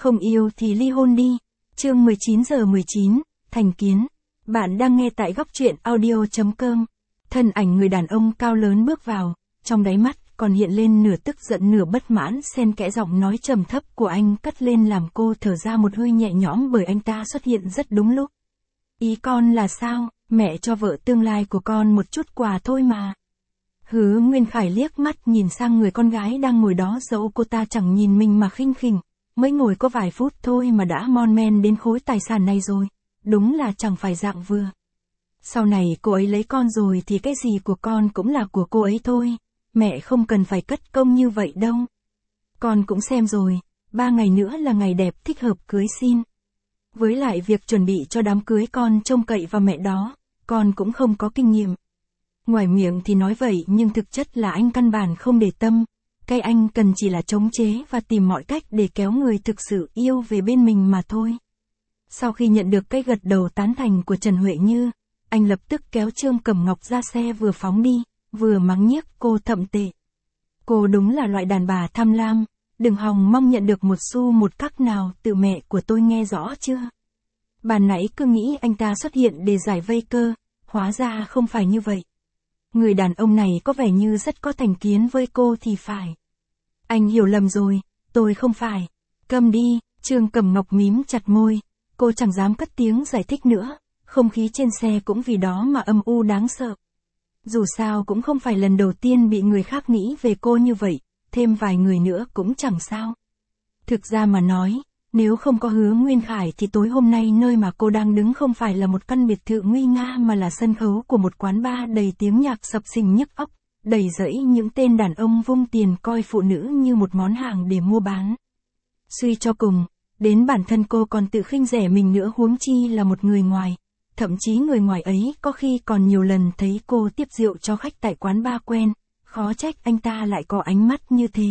Không yêu thì ly hôn đi. Chương 19:19, thành kiến. Bạn đang nghe tại góc truyện audio.com. Thân ảnh người đàn ông cao lớn bước vào, trong đáy mắt còn hiện lên nửa tức giận nửa bất mãn, xen kẽ giọng nói trầm thấp của anh cất lên làm cô thở ra một hơi nhẹ nhõm bởi anh ta xuất hiện rất đúng lúc. Ý con là sao? Mẹ cho vợ tương lai của con một chút quà thôi mà. Hứa Nguyên Khải liếc mắt nhìn sang người con gái đang ngồi đó, dẫu cô ta chẳng nhìn mình mà khinh khỉnh, mới ngồi có vài phút thôi mà đã mon men đến khối tài sản này rồi, đúng là chẳng phải dạng vừa. Sau này cô ấy lấy con rồi thì cái gì của con cũng là của cô ấy thôi, mẹ không cần phải cất công như vậy đâu. Con cũng xem rồi, 3 ngày nữa là ngày đẹp thích hợp cưới xin. Với lại việc chuẩn bị cho đám cưới con trông cậy vào mẹ đó, con cũng không có kinh nghiệm. Ngoài miệng thì nói vậy nhưng thực chất là anh căn bản không để tâm, cái anh cần chỉ là chống chế và tìm mọi cách để kéo người thực sự yêu về bên mình mà thôi. Sau khi nhận được cái gật đầu tán thành của Trần Huệ Như, anh lập tức kéo Trương Cẩm Ngọc ra xe vừa phóng đi, vừa mắng nhiếc cô thậm tệ. Cô đúng là loại đàn bà tham lam, đừng hòng mong nhận được một xu một cắc nào từ mẹ của tôi, nghe rõ chưa? Ban nãy cứ nghĩ anh ta xuất hiện để giải vây cơ, hóa ra không phải như vậy. Người đàn ông này có vẻ như rất có thành kiến với cô thì phải. Anh hiểu lầm rồi, tôi không phải. Câm đi, Trương Cẩm Ngọc mím chặt môi, cô chẳng dám cất tiếng giải thích nữa, không khí trên xe cũng vì đó mà âm u đáng sợ. Dù sao cũng không phải lần đầu tiên bị người khác nghĩ về cô như vậy, thêm vài người nữa cũng chẳng sao. Thực ra mà nói, nếu không có Hứa Nguyên Khải thì tối hôm nay nơi mà cô đang đứng không phải là một căn biệt thự nguy nga mà là sân khấu của một quán bar đầy tiếng nhạc sập sình nhức óc, đầy rẫy những tên đàn ông vung tiền coi phụ nữ như một món hàng để mua bán. Suy cho cùng, đến bản thân cô còn tự khinh rẻ mình nữa, huống chi là một người ngoài. Thậm chí người ngoài ấy có khi còn nhiều lần thấy cô tiếp rượu cho khách tại quán bar quen, khó trách anh ta lại có ánh mắt như thế.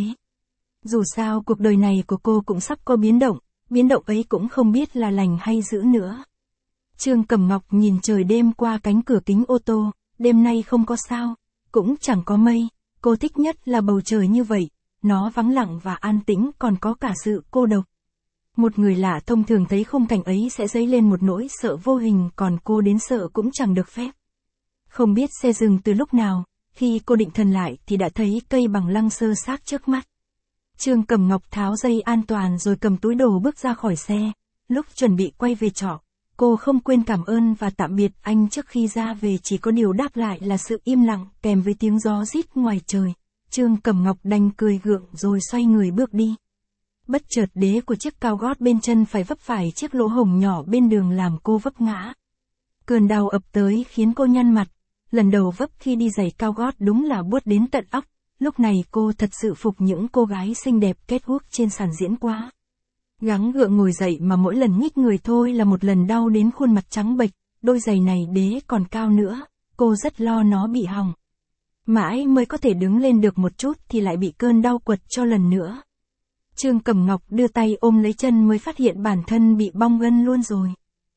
Dù sao cuộc đời này của cô cũng sắp có biến động ấy cũng không biết là lành hay dữ nữa. Trương Cẩm Ngọc nhìn trời đêm qua cánh cửa kính ô tô, đêm nay không có sao, cũng chẳng có mây, cô thích nhất là bầu trời như vậy, nó vắng lặng và an tĩnh, còn có cả sự cô độc. Một người lạ thông thường thấy khung cảnh ấy sẽ dấy lên một nỗi sợ vô hình, còn cô đến sợ cũng chẳng được phép. Không biết xe dừng từ lúc nào, khi cô định thần lại thì đã thấy cây bằng lăng xơ xác trước mắt. Trương Cẩm Ngọc tháo dây an toàn rồi cầm túi đồ bước ra khỏi xe. Lúc chuẩn bị quay về trọ, cô không quên cảm ơn và tạm biệt anh trước khi ra về, chỉ có điều đáp lại là sự im lặng kèm với tiếng gió rít ngoài trời. Trương Cẩm Ngọc đành cười gượng rồi xoay người bước đi. Bất chợt đế của chiếc cao gót bên chân phải vấp phải chiếc lỗ hổng nhỏ bên đường làm cô vấp ngã. Cơn đau ập tới khiến cô nhăn mặt, lần đầu vấp khi đi giày cao gót đúng là buốt đến tận óc. Lúc này cô thật sự phục những cô gái xinh đẹp kết guốc trên sàn diễn quá. Gắng gượng ngồi dậy mà mỗi lần nhích người thôi là một lần đau đến khuôn mặt trắng bệch, đôi giày này đế còn cao nữa, cô rất lo nó bị hỏng. Mãi mới có thể đứng lên được một chút thì lại bị cơn đau quật cho lần nữa. Trương Cẩm Ngọc đưa tay ôm lấy chân mới phát hiện bản thân bị bong gân luôn rồi.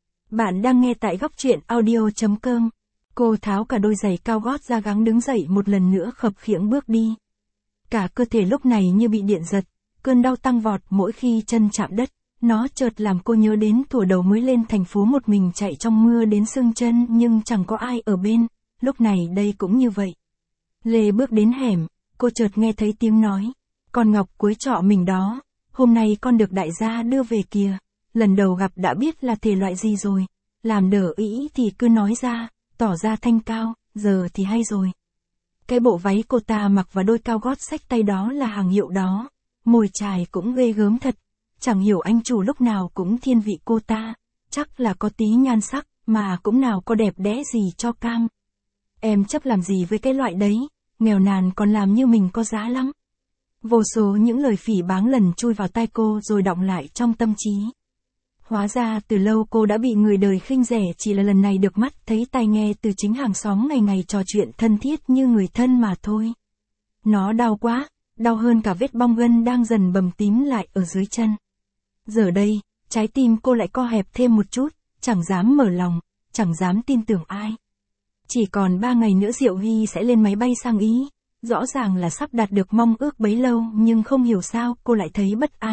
Bạn đang nghe tại góc truyện audio.com. Cô tháo cả đôi giày cao gót ra, gắng đứng dậy một lần nữa, khập khiễng bước đi. Cả cơ thể lúc này như bị điện giật, cơn đau tăng vọt mỗi khi chân chạm đất, nó chợt làm cô nhớ đến thuở đầu mới lên thành phố một mình chạy trong mưa đến sưng chân nhưng chẳng có ai ở bên, lúc này đây cũng như vậy. Lê bước đến hẻm, cô chợt nghe thấy tiếng nói, con Ngọc cuối trọ mình đó, hôm nay con được đại gia đưa về kìa, lần đầu gặp đã biết là thể loại gì rồi, làm đỡ ý thì cứ nói ra. Tỏ ra thanh cao, giờ thì hay rồi. Cái bộ váy cô ta mặc và đôi cao gót xách tay đó là hàng hiệu đó. Mồi chài cũng ghê gớm thật. Chẳng hiểu anh chủ lúc nào cũng thiên vị cô ta. Chắc là có tí nhan sắc, mà cũng nào có đẹp đẽ gì cho cam. Em chấp làm gì với cái loại đấy, nghèo nàn còn làm như mình có giá lắm. Vô số những lời phỉ báng lần chui vào tai cô rồi đọng lại trong tâm trí. Hóa ra từ lâu cô đã bị người đời khinh rẻ, chỉ là lần này được mắt thấy tai nghe từ chính hàng xóm ngày ngày trò chuyện thân thiết như người thân mà thôi. Nó đau quá, đau hơn cả vết bong gân đang dần bầm tím lại ở dưới chân. Giờ đây, trái tim cô lại co hẹp thêm một chút, chẳng dám mở lòng, chẳng dám tin tưởng ai. Chỉ còn 3 ngày nữa Diệu Hy sẽ lên máy bay sang Ý, rõ ràng là sắp đạt được mong ước bấy lâu nhưng không hiểu sao cô lại thấy bất an.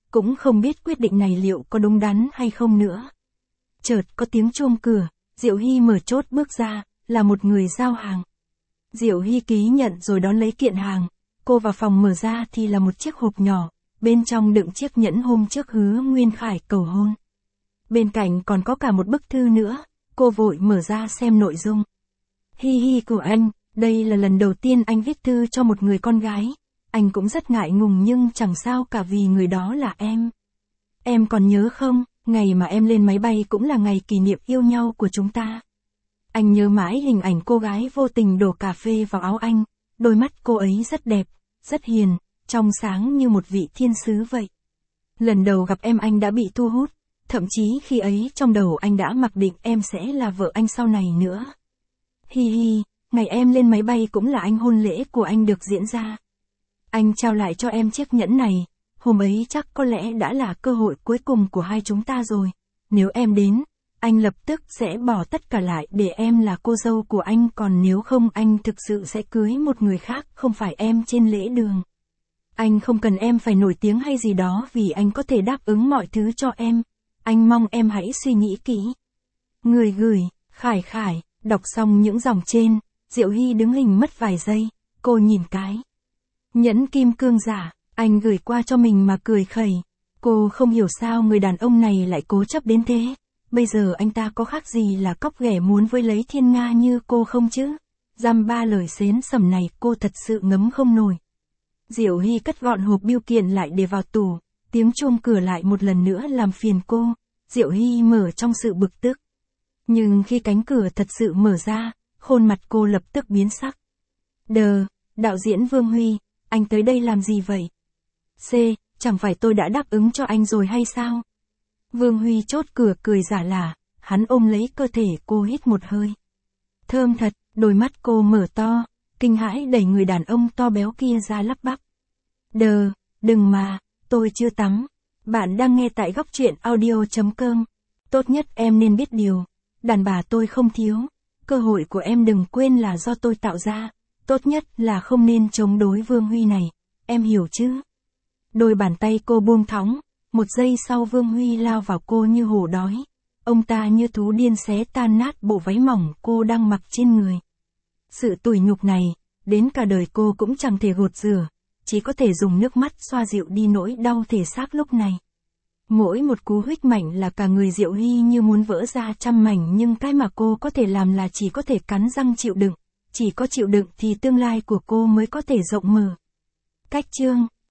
cũng không biết quyết định này liệu có đúng đắn hay không nữa. Chợt có tiếng chuông cửa, Diệu Hy mở chốt bước ra, là một người giao hàng. Diệu Hy ký nhận rồi đón lấy kiện hàng, cô vào phòng mở ra thì là một chiếc hộp nhỏ, bên trong đựng chiếc nhẫn hôm trước Hứa Nguyên Khải cầu hôn. Bên cạnh còn có cả một bức thư nữa, cô vội mở ra xem nội dung. Hi hi của anh, đây là lần đầu tiên anh viết thư cho một người con gái. Anh cũng rất ngại ngùng nhưng chẳng sao cả vì người đó là em. Em còn nhớ không, ngày mà em lên máy bay cũng là ngày kỷ niệm yêu nhau của chúng ta. Anh nhớ mãi hình ảnh cô gái vô tình đổ cà phê vào áo anh, đôi mắt cô ấy rất đẹp, rất hiền, trong sáng như một vị thiên sứ vậy. Lần đầu gặp em anh đã bị thu hút, thậm chí khi ấy trong đầu anh đã mặc định em sẽ là vợ anh sau này nữa. Hi hi, ngày em lên máy bay cũng là anh hôn lễ của anh được diễn ra. Anh trao lại cho em chiếc nhẫn này, hôm ấy chắc có lẽ đã là cơ hội cuối cùng của hai chúng ta rồi. Nếu em đến, anh lập tức sẽ bỏ tất cả lại để em là cô dâu của anh, còn nếu không anh thực sự sẽ cưới một người khác, không phải em trên lễ đường. Anh không cần em phải nổi tiếng hay gì đó vì anh có thể đáp ứng mọi thứ cho em. Anh mong em hãy suy nghĩ kỹ. Người gửi, Khải Khải. Đọc xong những dòng trên, Diệu Hy đứng hình mất vài giây, cô nhìn cái nhẫn kim cương giả, anh gửi qua cho mình mà cười khẩy. Cô không hiểu sao người đàn ông này lại cố chấp đến thế. Bây giờ anh ta có khác gì là cóc ghẻ muốn với lấy thiên nga như cô không chứ? Dăm ba lời xến sẩm này cô thật sự ngấm không nổi. Diệu Hy cất gọn hộp bưu kiện lại để vào tủ, tiếng chuông cửa lại một lần nữa làm phiền cô. Diệu Hy mở trong sự bực tức. Nhưng khi cánh cửa thật sự mở ra, khuôn mặt cô lập tức biến sắc. Đạo diễn Vương Huy, anh tới đây làm gì vậy? Chẳng phải tôi đã đáp ứng cho anh rồi hay sao? Vương Huy chốt cửa cười giả lả, hắn ôm lấy cơ thể cô hít một hơi. Thơm thật, đôi mắt cô mở to, kinh hãi đẩy người đàn ông to béo kia ra lắp bắp. Đừng mà, tôi chưa tắm. Bạn đang nghe tại Góc Truyện Audio.com. Tốt nhất em nên biết điều. Đàn bà tôi không thiếu, cơ hội của em đừng quên là do tôi tạo ra, tốt nhất là không nên chống đối Vương Huy này, em hiểu chứ? Đôi bàn tay cô buông thõng, một giây sau Vương Huy lao vào cô như hổ đói, ông ta như thú điên xé tan nát bộ váy mỏng cô đang mặc trên người. Sự tủi nhục này, đến cả đời cô cũng chẳng thể gột rửa, chỉ có thể dùng nước mắt xoa dịu đi nỗi đau thể xác lúc này. Mỗi một cú huých mạnh là cả người Diệu Hy như muốn vỡ ra trăm mảnh, nhưng cái mà cô có thể làm là chỉ có thể cắn răng chịu đựng. Chỉ có chịu đựng thì tương lai của cô mới có thể rộng mở. Cách chương